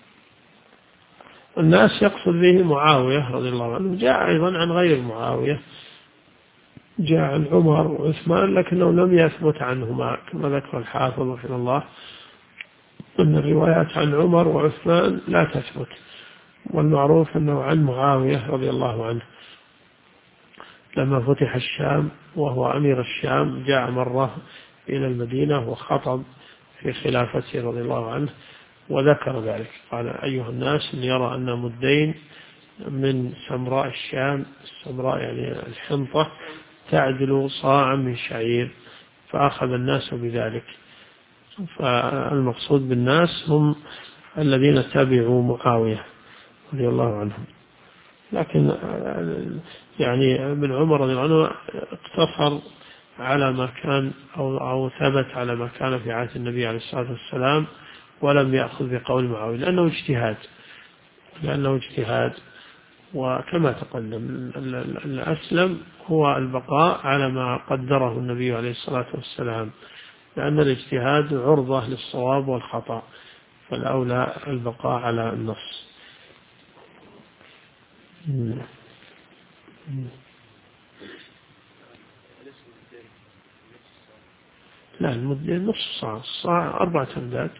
الناس يقصد به معاوية رضي الله عنه، جاء أيضا عن غير معاوية، جاء عن عمر وعثمان لكنه لم يثبت عنهما كما ذكر الحافظ رحمه الله أن الروايات عن عمر وعثمان لا تثبت، والمعروف أنه عن معاوية رضي الله عنه لما فتح الشام وهو أمير الشام جاء مرة إلى المدينة وخطب في خلافته رضي الله عنه وذكر ذلك، قال أيها الناس إن يرى أن مدين من سمراء الشام، السمراء يعني الحنطة، تعدل صاعا من شعير، فأخذ الناس بذلك. فالمقصود بالناس هم الذين تبعوا معاوية رضي الله عنهم، لكن يعني ابن عمر رضي الله عنه اقتصر على ما كان أو ثبت على ما كان في عهد النبي عليه الصلاة والسلام، ولم يأخذ بقول معاوية لأنه اجتهاد. وكما تقدم الأسلم هو البقاء على ما قدره النبي عليه الصلاة والسلام، لأن الاجتهاد عرضة للصواب والخطأ، فالأولى البقاء على النص. لا، المدين نصف صاع، الصاع 4 أمداد.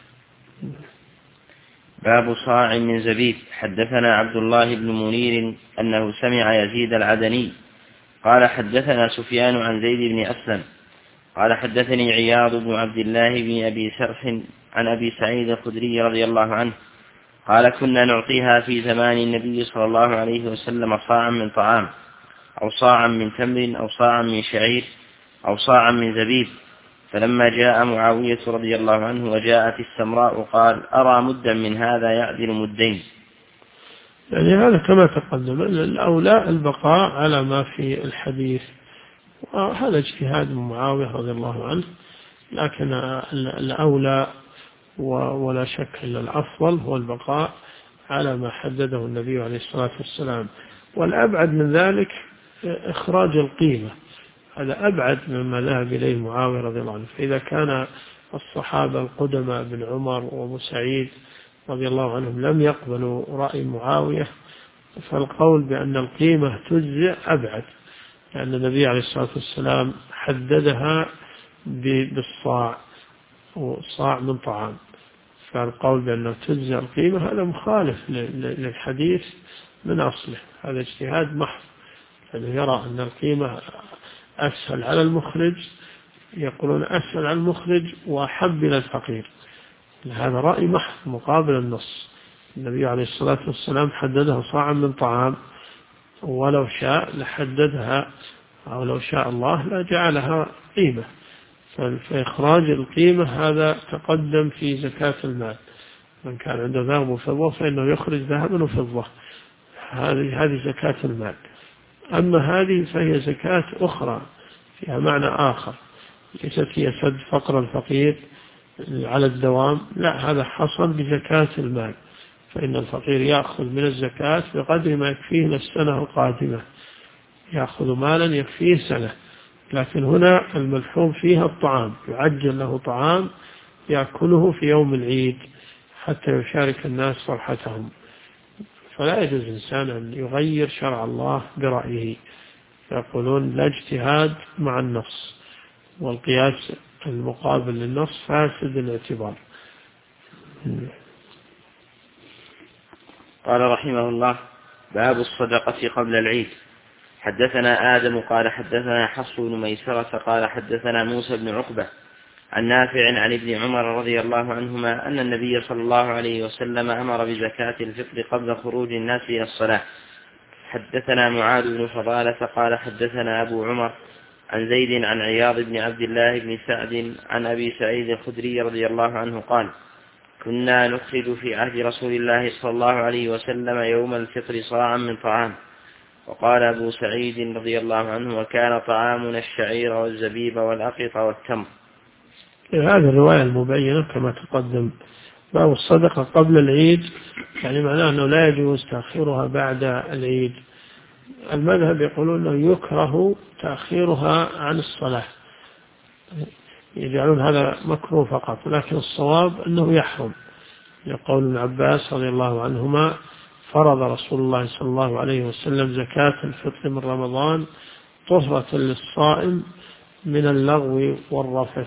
باب صاع من زبيب. حدثنا عبد الله بن منير أنه سمع يزيد العدني قال حدثنا سفيان عن زيد بن أسلم قال حدثني عياض بن عبد الله بن أبي سرح عن أبي سعيد الخدري رضي الله عنه قال كنا نعطيها في زمان النبي صلى الله عليه وسلم صاعا من طعام أو صاعا من تمر أو صاعا من شعير أو صاعا من زبيب، فلما جاء معاوية رضي الله عنه وجاءت السمراء قال أرى مدا من هذا يعدل مدين. يعني هذا كما تقدم الأولى البقاء على ما في الحديث، وهذا اجتهاد من معاوية رضي الله عنه، لكن الأولى ولا شك أن الأفضل هو البقاء على ما حدده النبي عليه الصلاة والسلام. والأبعد من ذلك إخراج القيمة، هذا أبعد مما ذهب إليه معاوية رضي الله عنه. فإذا كان الصحابة القدماء بن عمر وابو سعيد رضي الله عنهم لم يقبلوا رأي معاوية، فالقول بأن القيمة تجزئ أبعد، لأن النبي عليه الصلاة والسلام حددها بالصاع وصاع من طعام، فالقول بأنه تجزئ القيمة هذا مخالف للحديث من أصله، هذا اجتهاد محض. يعني يرى أن القيمة أسهل على المخرج، يقولون أسهل على المخرج وأحب إلى الفقير، هذا رأي محض مقابل النص. النبي عليه الصلاة والسلام حددها صاعا من طعام، ولو شاء لحددها أو لو شاء الله لا جعلها قيمة، فإخراج القيمة هذا تقدم في زكاة المال، من كان عنده ذهب وفضة فإنه يخرج ذهبا وفضة، هذه زكاة المال. أما هذه فهي زكاة أخرى فيها معنى آخر، ليست هي سد فقر الفقير على الدوام، لا، هذا حصل بزكاة المال، فإن الفقير يأخذ من الزكاة بقدر ما يكفيه للسنة القادمة، يأخذ مالا يكفيه سنة. لكن هنا الملحوم فيها الطعام، يعجل له طعام يأكله في يوم العيد حتى يشارك الناس فرحتهم، فلا يجوز الإنسان أن يغير شرع الله برأيه. يقولون لا اجتهاد مع النص، والقياس المقابل للنص فاسد الاعتبار. قال رحمه الله باب الصدقة قبل العيد. حدثنا آدم قال حدثنا حفص بن ميسرة قال حدثنا موسى بن عقبة عن نافع عن ابن عمر رضي الله عنهما أن النبي صلى الله عليه وسلم أمر بزكاة الفطر قبل خروج الناس إلى الصلاة. حدثنا معاذ بن فضالة قال حدثنا أبو عمر عن زيد عن عياض بن عبد الله بن سعد عن أبي سعيد الخدري رضي الله عنه قال كنا نخرج في عهد رسول الله صلى الله عليه وسلم يوم الفطر صاعا من طعام. وقال أبو سعيد رضي الله عنه وكان طعامنا الشعير والزبيب والأقط والتمر. هذه الرواية المبينة كما تقدم. باب الصدقة قبل العيد يعني معناه أنه لا يجوز تأخيرها بعد العيد. المذهب يقولون أنه يكره تأخيرها عن الصلاة، يجعلون هذا مكروه فقط، لكن الصواب أنه يحرم. يقول ابن عباس رضي الله عنهما: فرض رسول الله صلى الله عليه وسلم زكاة الفطر من رمضان طهرة للصائم من اللغو والرفث،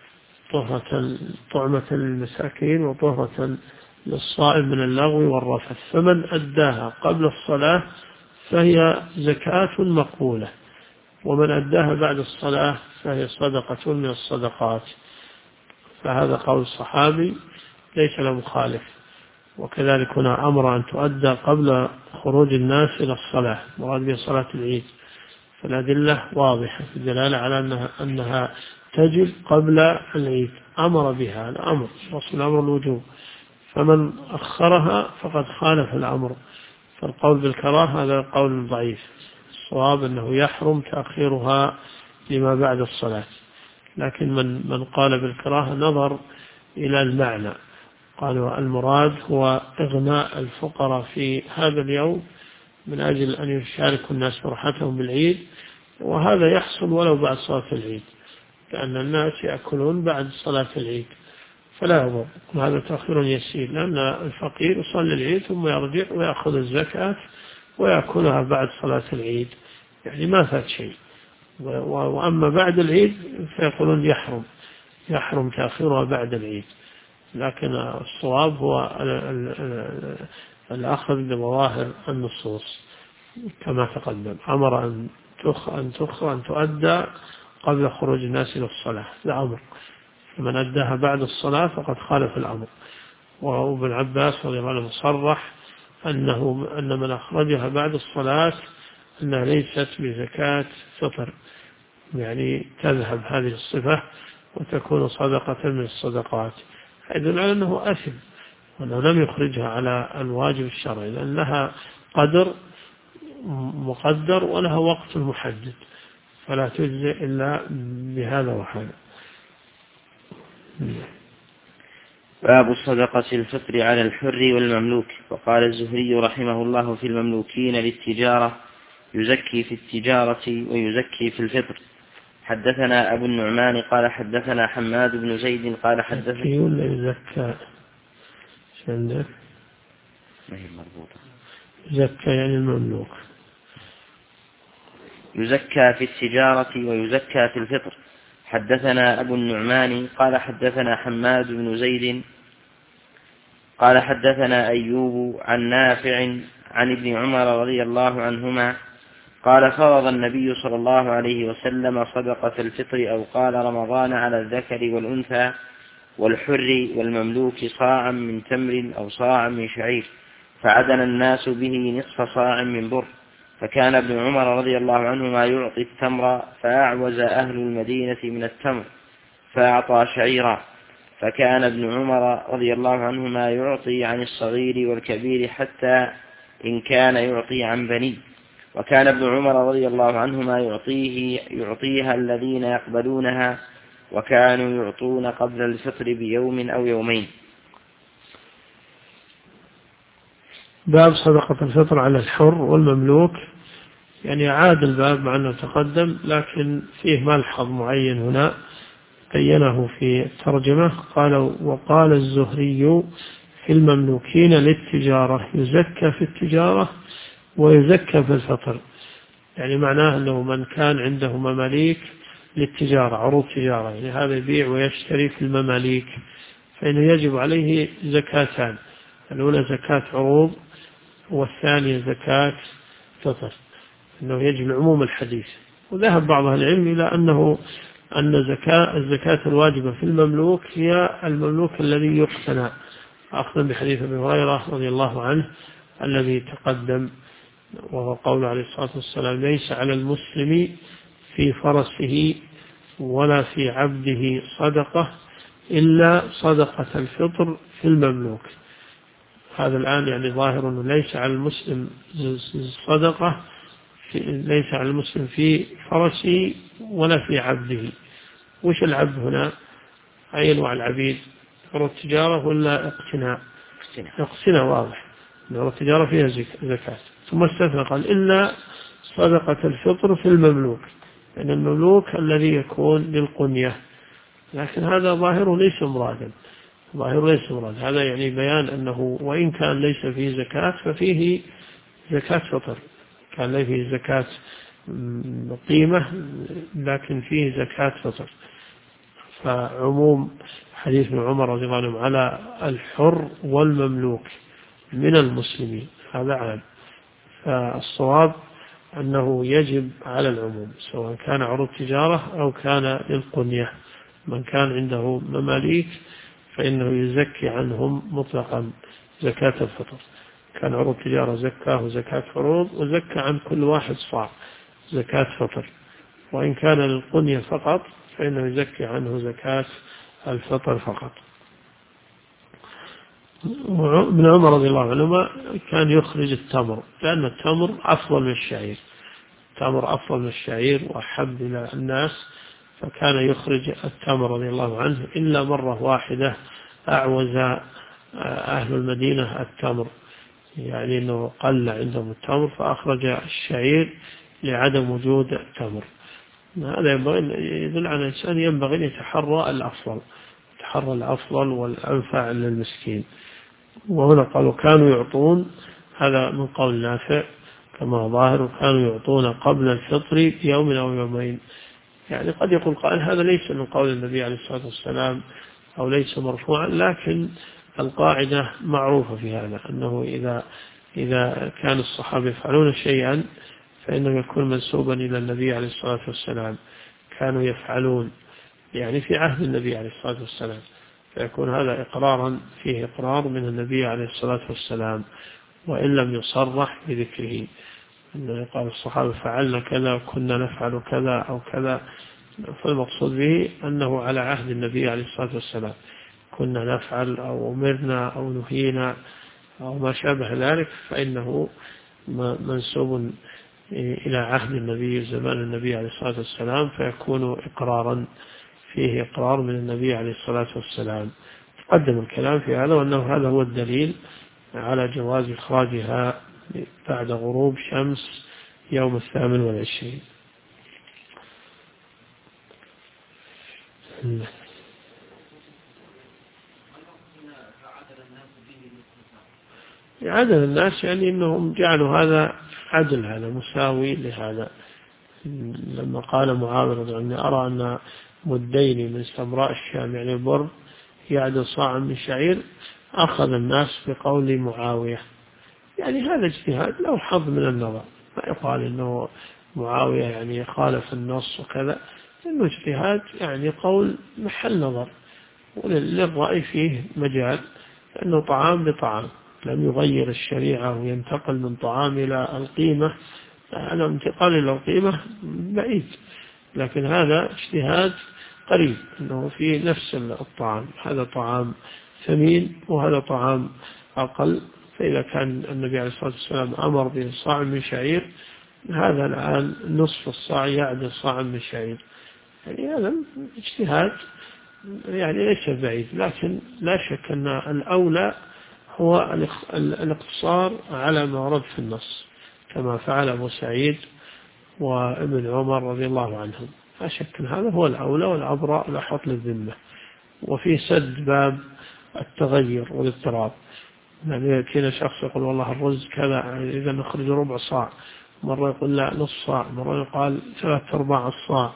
طعمة للمساكين وطهرة للصائم من اللغو والرفث، فمن أداها قبل الصلاة فهي زكاة مقبولة، ومن أداها بعد الصلاة فهي صدقة من الصدقات. فهذا قول الصحابي ليس له مخالف. وكذلك هنا أمر أن تؤدى قبل خروج الناس إلى الصلاة، مراد بها صلاة العيد، فالأدلة واضحة في الدلالة على أنها تجب قبل العيد، أمر بها الأمر وصل الأمر الوجوب، فمن أخرها فقد خالف الأمر. فالقول بالكراهة هذا قول ضعيف، الصواب أنه يحرم تأخيرها لما بعد الصلاة. لكن من قال بالكراهة نظر إلى المعنى، قالوا المراد هو إغناء الفقراء في هذا اليوم من أجل أن يشاركوا الناس فرحتهم بالعيد، وهذا يحصل ولو بعد صلاة العيد، لأن الناس يأكلون بعد صلاة العيد فلا يضر، وهذا تأخير يسير، لأن الفقير يصلي العيد ثم يرجع ويأخذ الزكاة ويأكلها بعد صلاة العيد، يعني ما فات شيء. وأما بعد العيد فيقولون يحرم تأخيرها بعد العيد. لكن الصواب هو الأخذ بظواهر النصوص كما تقدم، أمر أن تؤدى قبل خروج الناس إلى الصلاة، لا أمر، فمن أداها بعد الصلاة فقد خالف الأمر. وابن عباس رضي الله عنه صرح أن من أخرجها بعد الصلاة أنها ليست بزكاة فطر، يعني تذهب هذه الصفة وتكون صدقة من الصدقات، يدل على أنه أثم وأنه لم يخرجها على الواجب الشرعي، لأن لها قدر مقدر ولها وقت محدد، فلا تجزئ إلا بهذا وهذا. باب الصدقة الفطر على الحر والمملوك. وقال الزهري رحمه الله في المملوكين للتجارة: يزكي في التجارة ويزكي في الفطر. حدثنا أبو النعمان قال حدثنا حماد بن زيد قال حدثنا يزكى عندك يزكى يعني المملوك، يزكى في التجارة ويزكى في الفطر. حدثنا أبو النعمان قال حدثنا حماد بن زيد قال حدثنا أيوب عن نافع عن ابن عمر رضي الله عنهما قال: فرض النبي صلى الله عليه وسلم صدقة الفطر أو قال رمضان على الذكر والأنثى والحر والمملوك صاعا من تمر أو صاعا من شعير، فعدن الناس به نصف صاع من بر، فكان ابن عمر رضي الله عنهما يعطي التمر فأعوز أهل المدينة من التمر فأعطى شعيرا، فكان ابن عمر رضي الله عنهما يعطي عن الصغير والكبير حتى إن كان يعطي عن بني، وكان ابن عمر رضي الله عنهما يعطيها الذين يقبلونها، وكانوا يعطون قبل الفطر بيوم أو يومين. باب صدقة الفطر على الحر والمملوك، يعني عاد الباب مع أنه تقدم، لكن فيه ملحظ معين هنا بينه في الترجمة. قال: وقال الزهري في المملوكين للتجارة: يزكى في التجارة ويزكى في الفطر، يعني معناه أنه من كان عنده مماليك للتجارة، عروض تجارة، يعني هذا يبيع ويشتري في المماليك، فإنه يجب عليه زكاتان: الأولى زكاة عروض، والثانية زكاة فطر، أنه يجب العموم الحديث. وذهب بعض العلم إلى أن الزكاة الواجبة في المملوك هي المملوك الذي يقتنى، أخذا بحديث أبي هريرة رضي الله عنه الذي تقدم، وهو قول عليه الصلاة والسلام: ليس على المسلم في فرسه ولا في عبده صدقة إلا صدقة الفطر في المملوك. هذا الآن يعني ظاهر أنه ليس على المسلم صدقة، ليس على المسلم في فرسه ولا في عبده. وش العبد هنا؟ أي أنواع العبيد؟ عروض التجارة ولا اقتناء؟ اقتناء واضح، عروض التجارة فيها زكاة. ثم استثنى قال إلا صدقة الفطر في المملوك، لأن المملوك الذي يكون للقنية، لكن هذا ظاهره ليس مرادا، ظاهره ليس مراد. هذا يعني بيان أنه وإن كان ليس فيه زكاة ففيه زكاة فطر، كان ليس فيه زكاة قيمة لكن فيه زكاة فطر. فعموم حديث ابن عمر رضي الله عنه على الحر والمملوك من المسلمين هذا عام، فالصواب أنه يجب على العموم سواء كان عروض تجارة أو كان للقنية. من كان عنده مماليك فإنه يزكي عنهم مطلقا زكاة الفطر. كان عروض تجارة زكاه زكاة فروض، وزكى عن كل واحد صاع زكاة فطر. وإن كان للقنية فقط فإنه يزكي عنه زكاة الفطر فقط. ابن عمر رضي الله عنهما كان يخرج التمر، لأن التمر أفضل من الشعير، التمر أفضل من الشعير وأحب إلى الناس، فكان يخرج التمر رضي الله عنه. إلا مرة واحدة أعوز أهل المدينة التمر، يعني أنه قل عندهم التمر فأخرج الشعير لعدم وجود التمر. هذا يدل على الإنسان ينبغي أن يتحرى الأفضل، يتحرى الأفضل والأنفع للمسكين. وهنا قالوا كانوا يعطون، هذا من قول نافع كما ظاهر، كانوا يعطون قبل الفطر بيوم أو يومين. يعني قد يقول قائل هذا ليس من قول النبي عليه الصلاة والسلام أو ليس مرفوعا، لكن القاعدة معروفة في هذا، أنه إذا كان الصحابة يفعلون شيئا فإنه يكون منسوبا إلى النبي عليه الصلاة والسلام. كانوا يفعلون يعني في عهد النبي عليه الصلاة والسلام، فيكون هذا إقرارا فيه إقرار من النبي عليه الصلاة والسلام، وإن لم يصرح بذكره أنه قال الصحابة فعلنا كذا كنا نفعل كذا أو كذا، فالمقصود به أنه على عهد النبي عليه الصلاة والسلام كنا نفعل أو أمرنا أو نهينا أو ما شابه ذلك، فإنه منسوب إلى عهد النبي زمان النبي عليه الصلاة والسلام، فيكون إقرارا فيه إقرار من النبي عليه الصلاة والسلام. تقدم الكلام في هذا، وأنه هذا هو الدليل على جواز إخراجها بعد غروب شمس يوم 28. عدد الناس يعني أنهم جعلوا هذا عدل، هذا مساوي لهذا. لما قال معاوية رضي الله عنه أرى أن مدين من سمراء الشام يعني البر يعدل صاع من شعير، أخذ الناس بقول معاوية. يعني هذا اجتهاد له حظ من النظر، ما يقال أنه معاوية يعني خالف النص وكذا، إنه اجتهاد يعني قول محل نظر، وللرأي فيه مجال، لأنه طعام بطعام لم يغير الشريعة وينتقل من طعام إلى القيمة. على انتقال إلى القيمة بعيد، لكن هذا اجتهاد قريب أنه في نفس الطعام، هذا طعام ثمين وهذا طعام أقل. فإذا كان النبي عليه الصلاة والسلام أمر بصاع من شعير، هذا الآن نصف الصاع يعدل صاع من شعير، يعني هذا اجتهاد يعني ليس بعيد. لكن لا شك أن الأولى هو الاقتصار على ما ورد في النص، كما فعل أبو سعيد وابن عمر رضي الله عنهم. لا شك أن هذا هو الأولى والأبرأ لحط للذمة، وفي سد باب التغير والاضطراب. يعني كنا شخص يقول والله الرز كذا إذا نخرج ربع صاع، مرة يقول لا نصف صاع، مرة يقال 3/4 الصاع،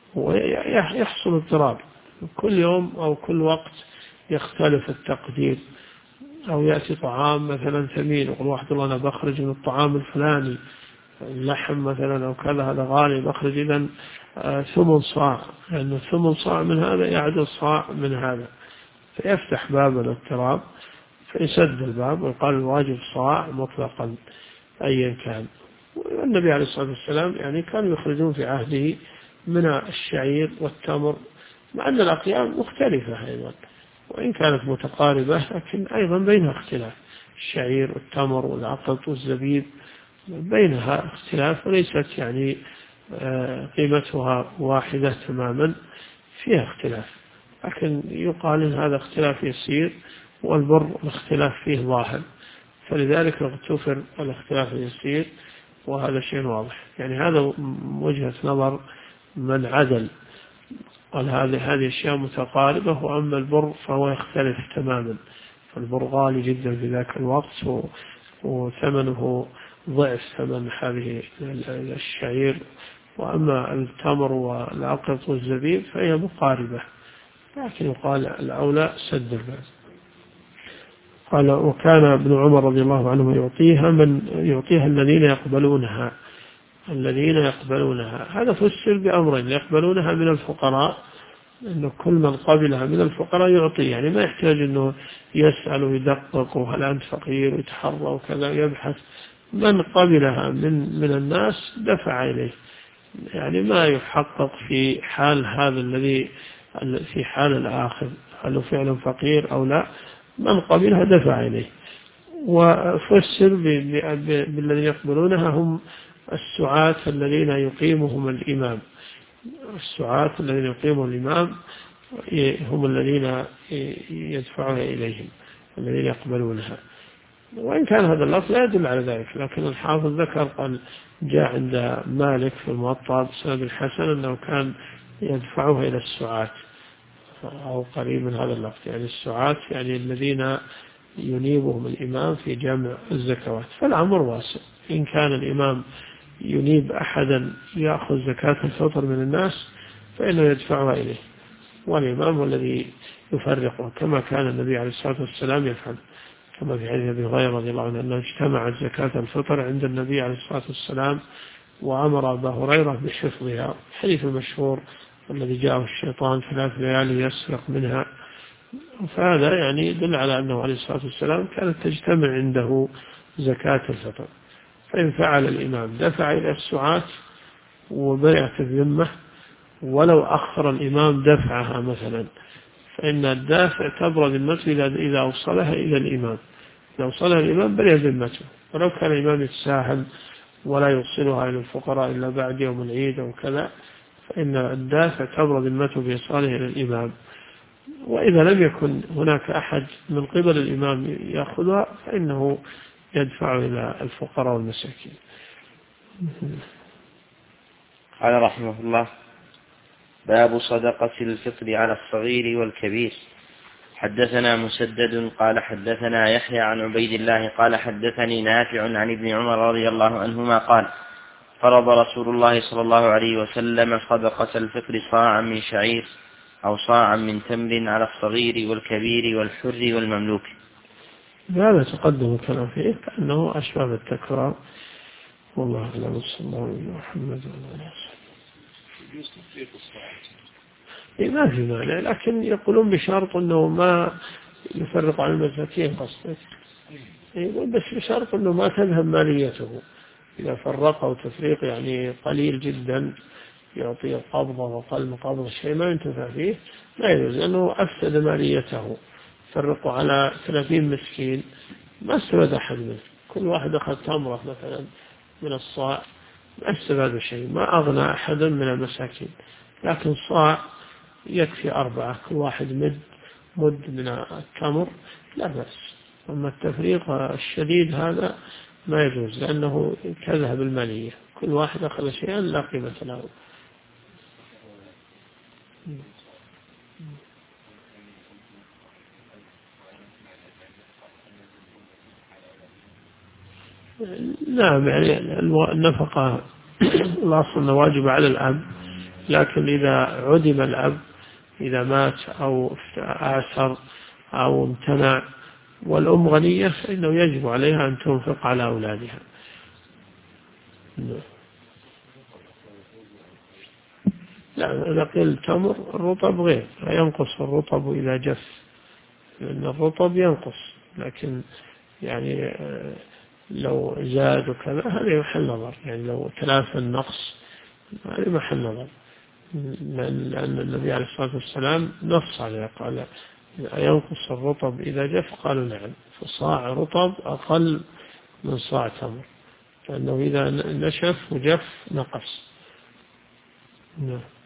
ويحصل اضطراب كل يوم أو كل وقت يختلف التقدير. أو يأتي طعام مثلا ثمين يقول واحد والله أنا بخرج من الطعام الفلاني اللحم مثلا أو كذا هذا غالي، بخرج إذا 8 صاع، لأن 8 صاع من هذا يعدل صاع من هذا، فيفتح باب الاضطراب فيسد الباب ويقال الواجب صاع مطلقا أيا كان. والنبي عليه الصلاة والسلام يعني كانوا يخرجون في عهده من الشعير والتمر، مع أن الأقيام مختلفة أيضا وإن كانت متقاربة، لكن أيضا بينها اختلاف. الشعير والتمر والعقط والزبيب بينها اختلاف، وليست يعني قيمتها واحدة تماما، فيها اختلاف. لكن يقال إن هذا اختلاف يسير والبر الاختلاف فيه ظاهر، فلذلك اغتفر الاختلاف اليسير، وهذا شيء واضح. يعني هذا وجهة نظر من عدل، قال هذه أشياء متقاربة، وأما البر فهو يختلف تماما، فالبر غالي جدا في ذاك الوقت وثمنه ضعف ثمن هذه الشعير، وأما التمر والعقط والزبيب فهي مقاربة، لكن يقال الأولى سد الباب. قال وكان ابن عمر رضي الله عنه يعطيها الذين يقبلونها. هذا فسر بأمرين: يقبلونها من الفقراء، أنه كل من قبلها من الفقراء يعطيه، يعني ما يحتاج أنه يسأل ويدقق وهل أنت فقير ويتحرى وكذا يبحث، من قبلها من الناس دفع إليه، يعني ما يحقق في حال هذا الذي في حال الآخر هل هو فعلا فقير أو لا، من قبلها دفع إليه. وفسر بالذين يقبلونها هم السعاة الذين يقيمهم الإمام، السعاة الذين يقيمهم الإمام هم الذين يدفعها إليهم، الذين يقبلونها. وإن كان هذا اللفظ لا يدل على ذلك، لكن الحافظ ذكر قال جاء عند مالك في الموطأ بسند الحسن أنه كان يدفعها إلى السعاة أو قريب من هذا اللفظ، يعني السعاة يعني الذين ينيبهم الإمام في جمع الزكوات. فالأمر واسع، إن كان الإمام ينيب أحدا يأخذ زكاة الفطر من الناس فإنه يدفعها إليه، والإمام هو الذي يفرقه، كما كان النبي عليه الصلاة والسلام يفعل، كما في حديث أبي هريرة رضي الله عنه أنه اجتمعت زكاة الفطر عند النبي عليه الصلاة والسلام وأمر أبا هريرة بحفظها، الحديث المشهور الذي جاءه الشيطان 3 ليالي يسرق منها. فهذا يعني يدل على أنه عليه الصلاة والسلام كانت تجتمع عنده زكاة الفطر، فإن فعل الإمام دفع إلى السعاة وبرئت الذمة، ولو أخر الإمام دفعها مثلا فإن الدافع تبرأ ذمته إذا أوصلها إلى الإمام، إذا أوصلها الإمام برئ ذمته، ولو كان الإمام يتساهل ولا يوصلها إلى الفقراء إلا بعد يوم العيد أو كذا فإن الدافع تبرأ ذمته بإيصاله إلى الإمام. وإذا لم يكن هناك أحد من قبل الإمام يأخذها فإنه يدفع إلى الفقراء والمساكين. قال رحمه الله: باب صدقة الفطر على الصغير والكبير. حدثنا مسدد قال حدثنا يحيى عن عبيد الله قال حدثني نافع عن ابن عمر رضي الله عنهما قال: فرض رسول الله صلى الله عليه وسلم صدقة الفطر صاعا من شعير أو صاعا من تمر على الصغير والكبير والحر والمملوك. هذا تقدم الكلام فيه كأنه أشبه بالتكرار، والله أعلم. صلى الله عليه محمد وعلى آله. ما في مانع، لكن يقولون بشرط أنه ما يفرق عن المساكين قصدك، يقول بس بشرط أنه ما تذهب ماليته، إذا فرقه تفريق يعني قليل جدا يعطي قبضة وقل قبضة شيء ما ينتفع فيه لا يجوز، لأنه أفسد ماليته. فرقوا على 30 مسكين ما استفاد أحد منه، كل واحد أخذ تمرة مثلا من الصاع ما استفاد شيء، ما أغنى أحدا من المساكين، لكن صاع يكفي 4، كل واحد مد من التمر لا بأس. أما التفريق الشديد هذا ما يجوز، لأنه كذهب المالية، كل واحد أخذ شيئا لا قيمة له. نعم، يعني النفقة الأصل أنه واجب على الأب، لكن إذا عدم الأب، إذا مات أو آثر أو امتنع والأم غنية فإنه يجب عليها أن تنفق على أولادها. لا، إذا قيل تمر الرطب غير، ينقص الرطب إذا جف، لأن الرطب ينقص، لكن يعني لو زاد وكذا هذا محل نظر، يعني لو تلافى النقص هذا محل نظر، لأن النبي عليه الصلاة والسلام نص عليه قال ينقص الرطب إذا جف، قالوا نعم، فصاع رطب أقل من صاع تمر، لأنه إذا نشف وجف نقص. نعم.